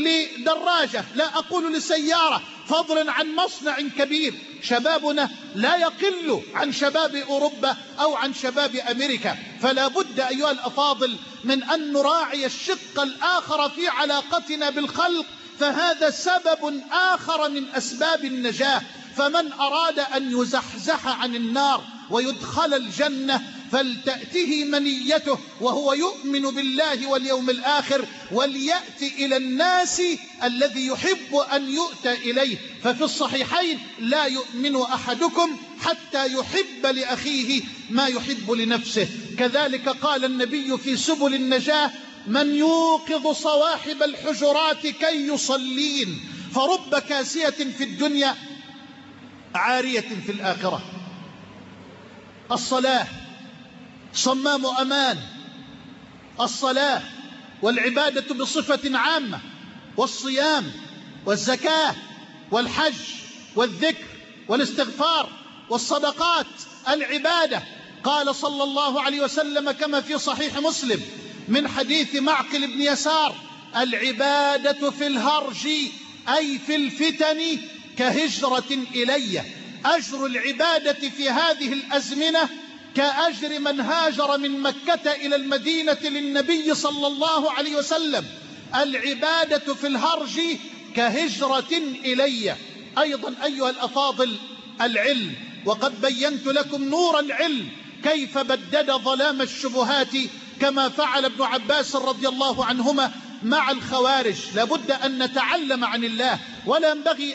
[SPEAKER 1] لدراجة، لا أقول لسيارة، فضلا عن مصنع كبير. شبابنا لا يقل عن شباب أوروبا أو عن شباب أمريكا. فلا بد أيها الأفاضل من أن نراعي الشق الآخر في علاقتنا بالخلق، فهذا سبب آخر من أسباب النجاة. فمن أراد أن يزحزح عن النار ويدخل الجنة فلتأته منيته وهو يؤمن بالله واليوم الآخر، وليأتي إلى الناس الذي يحب أن يؤتى إليه. ففي الصحيحين: لا يؤمن أحدكم حتى يحب لأخيه ما يحب لنفسه. كذلك قال النبي في سبل النجاة: من يوقظ صواحب الحجرات كي يصلين، فرب كاسية في الدنيا عارية في الآخرة. الصلاة صمام أمان، الصلاة والعبادة بصفة عامة، والصيام والزكاة والحج والذكر والاستغفار والصدقات العبادة. قال صلى الله عليه وسلم كما في صحيح مسلم من حديث معقل بن يسار: العبادة في الهرج أي في الفتن كهجرة إلي. أجر العبادة في هذه الأزمنة كأجر من هاجر من مكة إلى المدينة للنبي صلى الله عليه وسلم. العبادة في الهرج كهجرة إلي. أيضا أيها الأفاضل العلم، وقد بينت لكم نور العلم كيف بدد ظلام الشبهات كما فعل ابن عباس رضي الله عنهما مع الخوارج. لابد أن نتعلم عن الله، ولا ينبغي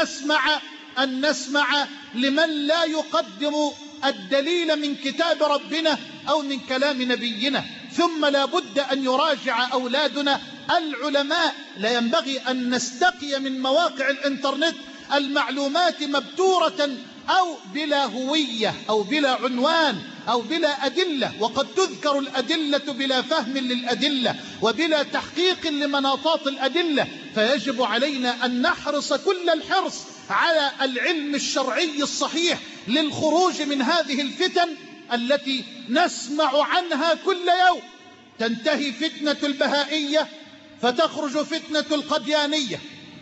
[SPEAKER 1] أن نسمع لمن لا يقدم الدليل من كتاب ربنا أو من كلام نبينا. ثم لابد أن يراجع أولادنا العلماء. لا ينبغي أن نستقي من مواقع الإنترنت المعلومات مبتورة أو بلا هوية أو بلا عنوان أو بلا أدلة، وقد تذكر الأدلة بلا فهم للأدلة وبلا تحقيق لمناطات الأدلة. فيجب علينا أن نحرص كل الحرص على العلم الشرعي الصحيح للخروج من هذه الفتن التي نسمع عنها كل يوم. تنتهي فتنة البهائية فتخرج فتنة القديانية،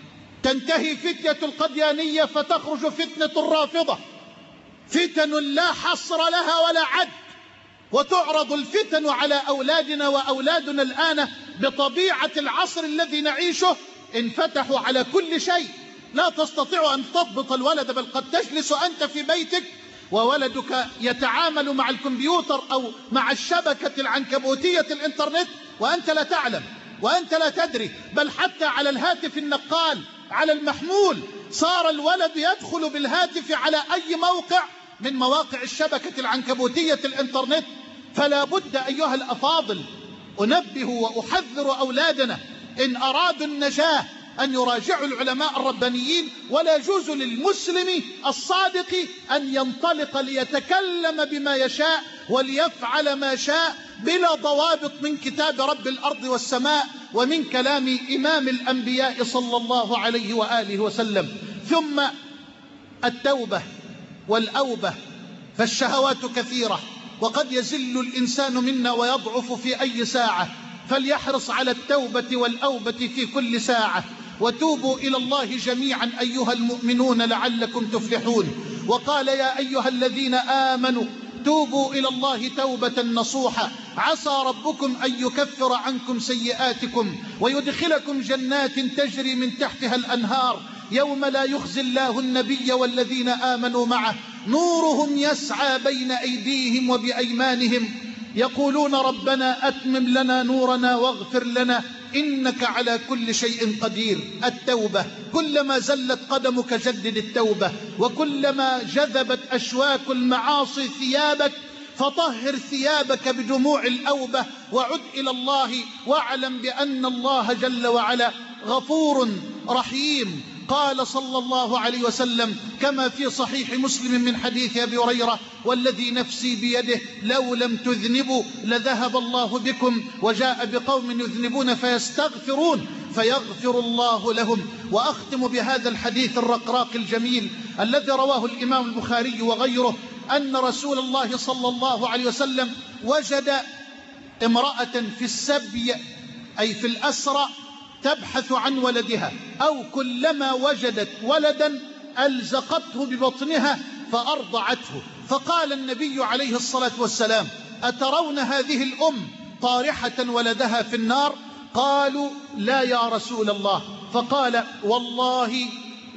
[SPEAKER 1] تنتهي فتنة القديانية فتخرج فتنة الرافضة. فتن لا حصر لها ولا عد، وتعرض الفتن على أولادنا، وأولادنا الآن بطبيعة العصر الذي نعيشه انفتحوا على كل شيء. لا تستطيع أن تضبط الولد، بل قد تجلس أنت في بيتك وولدك يتعامل مع الكمبيوتر أو مع الشبكة العنكبوتية الإنترنت وأنت لا تعلم وأنت لا تدري. بل حتى على الهاتف النقال على المحمول صار الولد يدخل بالهاتف على أي موقع من مواقع الشبكة العنكبوتية الإنترنت. فلا بد أيها الأفاضل أنبه وأحذر أولادنا إن أرادوا النجاة أن يراجعوا العلماء الربانيين. ولا يجوز للمسلم الصادق أن ينطلق ليتكلم بما يشاء وليفعل ما شاء بلا ضوابط من كتاب رب الأرض والسماء ومن كلام إمام الأنبياء صلى الله عليه وآله وسلم. ثم التوبة والأوبة، فالشهوات كثيرة وقد يزل الإنسان منا ويضعف في أي ساعة، فليحرص على التوبة والأوبة في كل ساعة. وتوبوا إلى الله جميعا أيها المؤمنون لعلكم تفلحون. وقال يا أيها الذين آمنوا توبوا إلى الله توبة نصوحا عسى ربكم أن يكفر عنكم سيئاتكم ويدخلكم جنات تجري من تحتها الأنهار يوم لا يخزي الله النبي والذين آمنوا معه نورهم يسعى بين أيديهم وبأيمانهم يقولون ربنا أتمم لنا نورنا واغفر لنا إنك على كل شيء قدير. التوبة، كلما زلت قدمك جدد التوبة، وكلما جذبت أشواك المعاصي ثيابك فطهر ثيابك بدموع الأوبة وعد إلى الله، واعلم بأن الله جل وعلا غفور رحيم. قال صلى الله عليه وسلم كما في صحيح مسلم من حديث أبي هريرة والذي نفسي بيده لو لم تذنبوا لذهب الله بكم وجاء بقوم يذنبون فيستغفرون فيغفر الله لهم. وأختم بهذا الحديث الرقراق الجميل الذي رواه الإمام البخاري وغيره أن رسول الله صلى الله عليه وسلم وجد امرأة في السبي أي في الأسرى تبحث عن ولدها، أو كلما وجدت ولدا ألزقته ببطنها فأرضعته. فقال النبي عليه الصلاة والسلام أترون هذه الأم طارحة ولدها في النار؟ قالوا لا يا رسول الله. فقال والله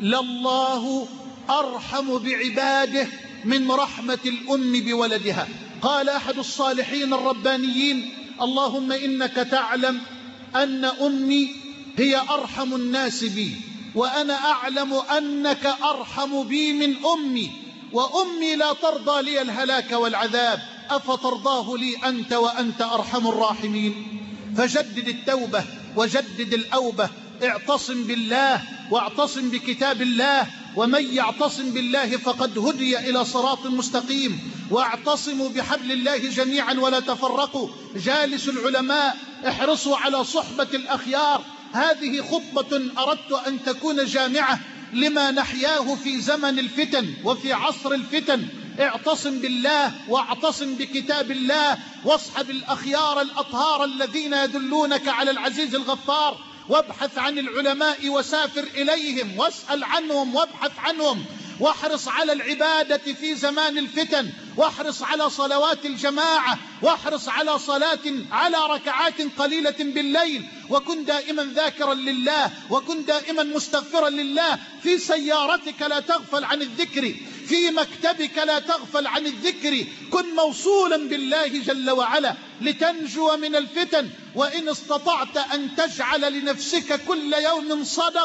[SPEAKER 1] لله أرحم بعباده من رحمة الأم بولدها. قال أحد الصالحين الربانيين اللهم إنك تعلم أن أمي هي أرحم الناس بي، وأنا أعلم أنك أرحم بي من أمي، وأمي لا ترضى لي الهلاك والعذاب، أفترضاه لي أنت وأنت أرحم الراحمين؟ فجدد التوبة وجدد الأوبة، اعتصم بالله واعتصم بكتاب الله، ومن يعتصم بالله فقد هدي إلى صراط مستقيم. واعتصموا بحبل الله جميعا ولا تفرقوا، جالسوا العلماء، احرصوا على صحبة الأخيار. هذه خطبة أردت أن تكون جامعة لما نحياه في زمن الفتن وفي عصر الفتن. اعتصم بالله واعتصم بكتاب الله، واصحب الأخيار الأطهار الذين يدلونك على العزيز الغفار، وابحث عن العلماء وسافر إليهم واسأل عنهم وابحث عنهم، واحرص على العبادة في زمان الفتن، واحرص على صلوات الجماعة، واحرص على صلاة على ركعات قليلة بالليل، وكن دائما ذاكرا لله، وكن دائما مستغفرا لله. في سيارتك لا تغفل عن الذكر، في مكتبك لا تغفل عن الذكر، كن موصولا بالله جل وعلا لتنجو من الفتن. وإن استطعت أن تجعل لنفسك كل يوم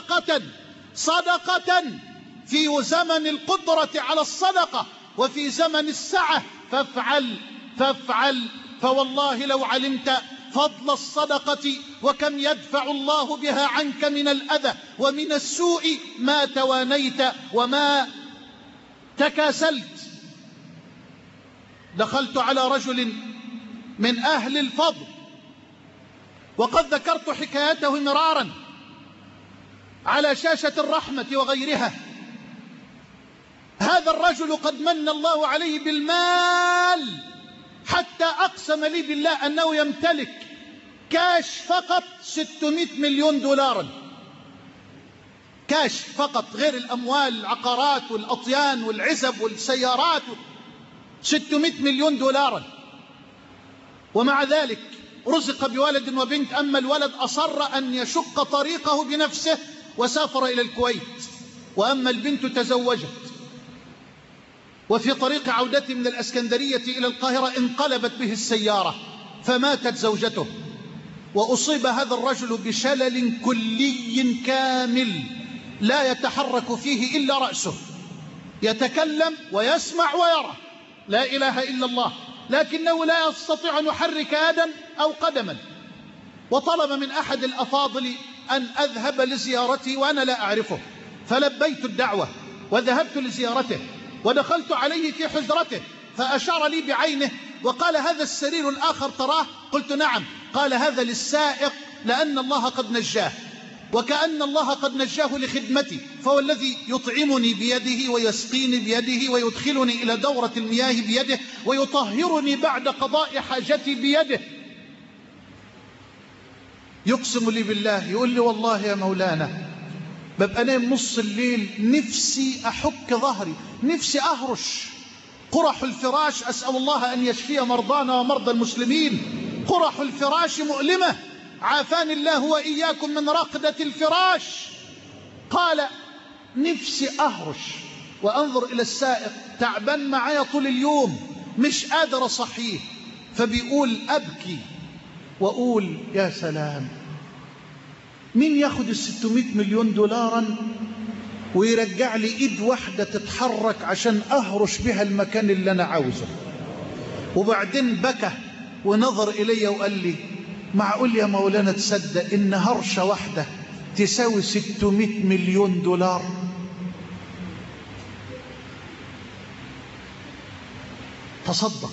[SPEAKER 1] صدقة في زمن القدرة على الصدقة وفي زمن السعة فافعل، فوالله لو علمت فضل الصدقة وكم يدفع الله بها عنك من الأذى ومن السوء ما توانيت وما تكاسلت. دخلت على رجل من أهل الفضل وقد ذكرت حكايته مرارا على شاشة الرحمة وغيرها. هذا الرجل قد من الله عليه بالمال حتى أقسم لي بالله أنه يمتلك كاش فقط 600 مليون دولارا، كاش فقط، غير الأموال، العقارات والأطيان والعزب والسيارات، 600 مليون دولارا. ومع ذلك رزق بولد وبنت، أما الولد أصر أن يشق طريقه بنفسه وسافر إلى الكويت، وأما البنت تزوجت، وفي طريق عودته من الأسكندرية إلى القاهرة انقلبت به السيارة فماتت زوجته، وأصيب هذا الرجل بشلل كلي كامل لا يتحرك فيه إلا رأسه، يتكلم ويسمع ويرى، لا إله إلا الله، لكنه لا يستطيع أن يحرك يدا أو قدما. وطلب من أحد الأفاضل أن أذهب لزيارته وأنا لا أعرفه، فلبيت الدعوة وذهبت لزيارته ودخلت عليه في حجرته فأشار لي بعينه وقال: هذا السرير الآخر تراه؟ قلت: نعم. قال: هذا للسائق لأن الله قد نجاه، وكأن الله قد نجاه لخدمتي، فهو الذي يطعمني بيده ويسقيني بيده ويدخلني إلى دورة المياه بيده ويطهرني بعد قضاء حاجتي بيده. يقسم لي بالله، يقول لي: والله يا مولانا ببقى نايم نص الليل نفسي أحك ظهري، نفسي أهرش. قرح الفراش، أسأل الله أن يشفي مرضانا ومرضى المسلمين، قرح الفراش مؤلمة، عافاني الله وإياكم من رقدة الفراش. قال: نفسي أهرش وأنظر إلى السائق تعبان معايا طول اليوم مش قادر أصحيه، فبيقول: أبكي وأقول: يا سلام، مين ياخد 600 مليون دولارا ويرجع لي إيد واحدة تتحرك عشان أهرش بها المكان اللي أنا عاوزه؟ وبعدين بكى ونظر إلي وقال لي: معقول يا مولانا تصدق إن هرشة واحدة تساوي 600 مليون دولار؟ تصدق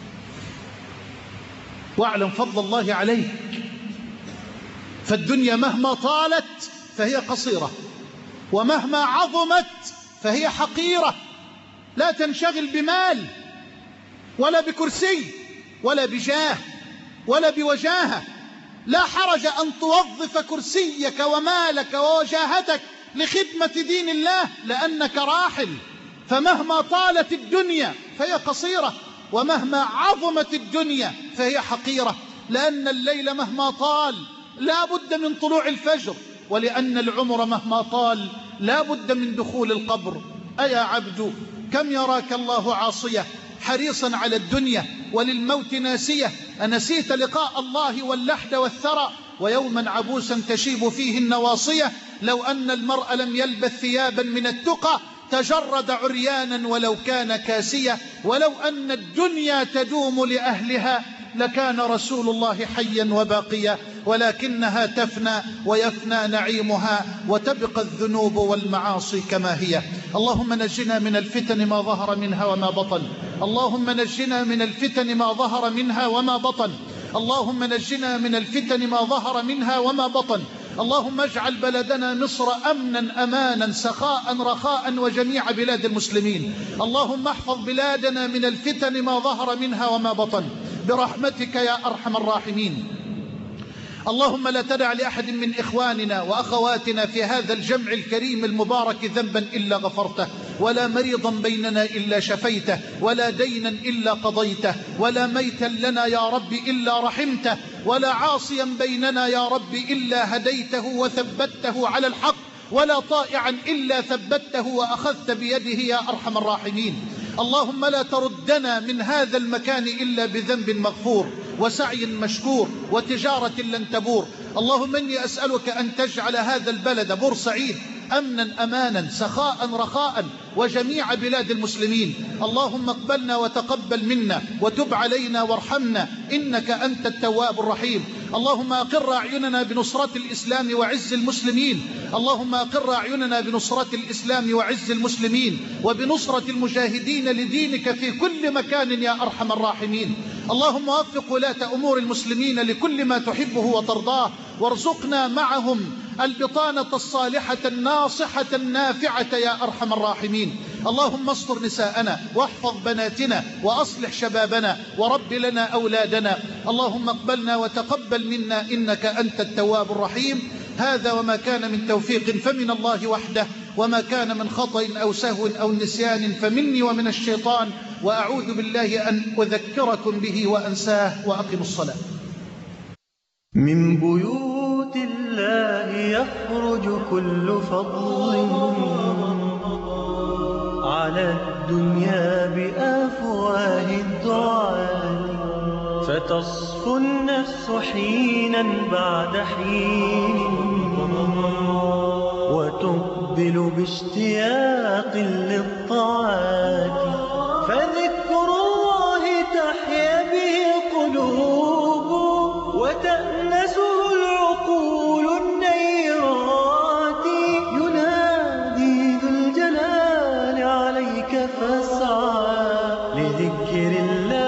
[SPEAKER 1] واعلم فضل الله عليك. فالدنيا مهما طالت فهي قصيرة، ومهما عظمت فهي حقيرة. لا تنشغل بمال ولا بكرسي ولا بجاه ولا بوجاهة. لا حرج أن توظف كرسيك ومالك ووجاهتك لخدمة دين الله لأنك راحل. فمهما طالت الدنيا فهي قصيرة، ومهما عظمت الدنيا فهي حقيرة، لأن الليل مهما طال لا بد من طلوع الفجر، ولأن العمر مهما طال لا بد من دخول القبر. أيا عبد كم يراك الله عاصية حريصا على الدنيا وللموت ناسية، أنسيت لقاء الله واللحد والثرى ويوما عبوسا تشيب فيه النواصية؟ لو أن المرء لم يلبث ثيابا من التقى تجرد عريانا ولو كان كاسية. ولو أن الدنيا تدوم لأهلها لكان رسول الله حيا وباقيا، ولكنها تفنى ويفنى نعيمها وتبقى الذنوب والمعاصي كما هي. اللهم نجنا من الفتن ما ظهر منها وما بطن، اللهم نجنا من الفتن ما ظهر منها وما بطن، اللهم نجنا من الفتن ما ظهر منها وما بطن. اللهم اجعل بلدنا مصر أمنا أمانا سخاء رخاء وجميع بلاد المسلمين. اللهم احفظ بلادنا من الفتن ما ظهر منها وما بطن برحمتك يا أرحم الراحمين. اللهم لا تدع لأحد من إخواننا وأخواتنا في هذا الجمع الكريم المبارك ذنبا إلا غفرته، ولا مريضا بيننا إلا شفيته، ولا دينا إلا قضيته، ولا ميتا لنا يا رب إلا رحمته، ولا عاصيا بيننا يا رب إلا هديته وثبته على الحق ولا طائعا إلا ثبته وأخذت بيده يا أرحم الراحمين. اللهم لا تردنا من هذا المكان إلا بذنب مغفور وسعي مشكور وتجارة لن تبور. اللهم إني أسألك أن تجعل هذا البلد بورسعيد أمنا أمانا سخاء رخاء وجميع بلاد المسلمين. اللهم اقبلنا وتقبل منا وتب علينا وارحمنا إنك أنت التواب الرحيم. اللهم أقر أعيننا بنصرة الإسلام وعز المسلمين. اللهم أقر أعيننا بنصرة الإسلام وعز المسلمين وبنصرة المجاهدين لدينك في كل مكان يا أرحم الراحمين. اللهم وفق ولاة أمور المسلمين لكل ما تحبه وترضاه، وارزقنا معهم البطانة الصالحة الناصحة النافعة يا أرحم الراحمين. اللهم استر نساءنا واحفظ بناتنا وأصلح شبابنا ورب لنا أولادنا. اللهم اقبلنا وتقبل منا إنك أنت التواب الرحيم. هذا وما كان من توفيق فمن الله وحده، وما كان من خطأ أو سهو أو نسيان فمني ومن الشيطان، وأعوذ بالله أن أذكركم به وأنساه. وأقم الصلاة.
[SPEAKER 2] من بيوت الله يخرج كل فضل على الدنيا بأفواه الدعاء، فتصفو النفس حينا بعد حين وتقبل باشتياق للطاعات، فذكر الله تحيا به القلوب وتأنسه العقول النيرات. ينادي ذو الجلال عليك فاسعى لذكر الله